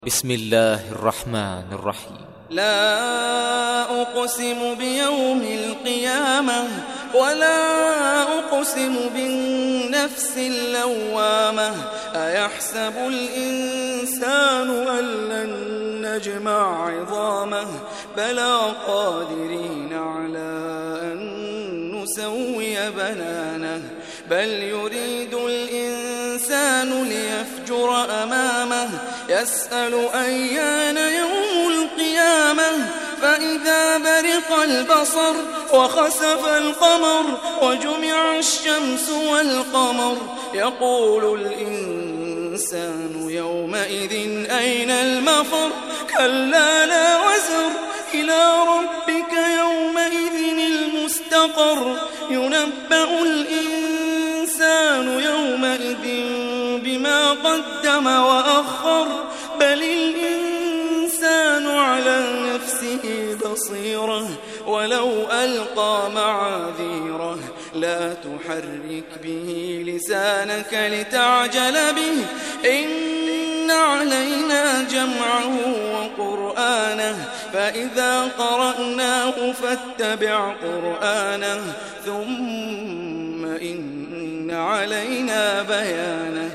بسم الله الرحمن الرحيم. لا أقسم بيوم القيامة ولا أقسم بالنفس اللوامة أيحسب الإنسان أن لن نجمع عظامه بلى قادرين على أن نسوي بنانه بل يريد الإنسان ليفجر أمامه يسأل أيان يوم القيامة فإذا برق البصر وخسف القمر وجمع الشمس والقمر يقول الإنسان يومئذ أين المفر كلا لا وزر إلى ربك يومئذ المستقر ينبأ الإنسان يومئذ بما قدم وأخر بل الإنسان على نفسه بصيرة ولو ألقى معاذيره لا تحرك به لسانك لتعجل به إن علينا جمعه وقرآنه فإذا قرأناه فاتبع قرآنه ثم إن علينا بيانه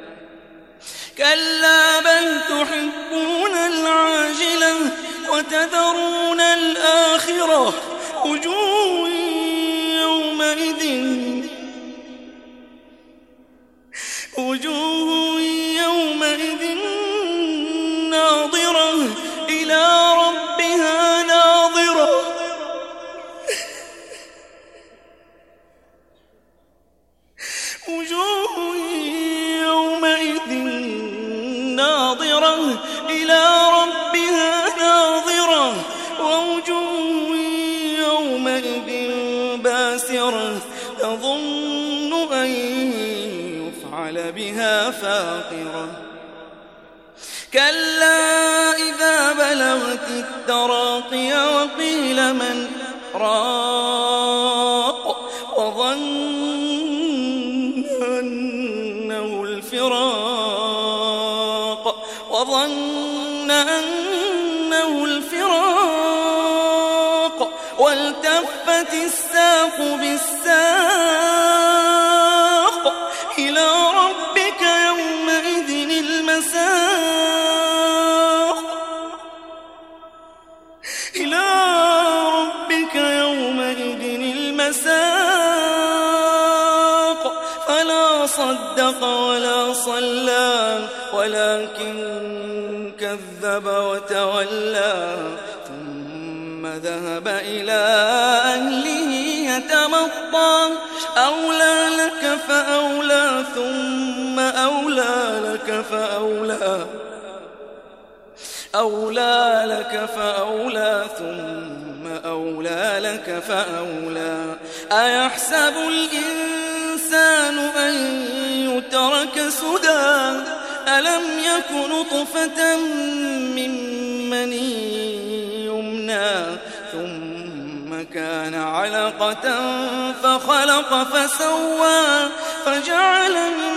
كلا بل تحبون العاجلة وتذرون الآخرة وجوه يومئذ ناظرة إلى ربها ناظرة وجوه يومئذ ناظرة إلى ربها ناظرة ووجوه يومئذ باسرة تظن أن يفعل بها فاقرة كلا إذا بلغت التراقي وقيل من راق وظن أنه الفراق والتفت الساق بالساق إلى ربك يومئذ المساق فلا صدق ولا صلى ولكن كذب وتولى ثم ذهب إلى أهله يتمطى أولى لك فأولى ثم أولى لك فأولى ثم أولى لك فأولى أيحسب الإنسان أن يترك سدى ألم يك نطفة من مني يمنى ثم كان علقة فخلق فسوى فجعل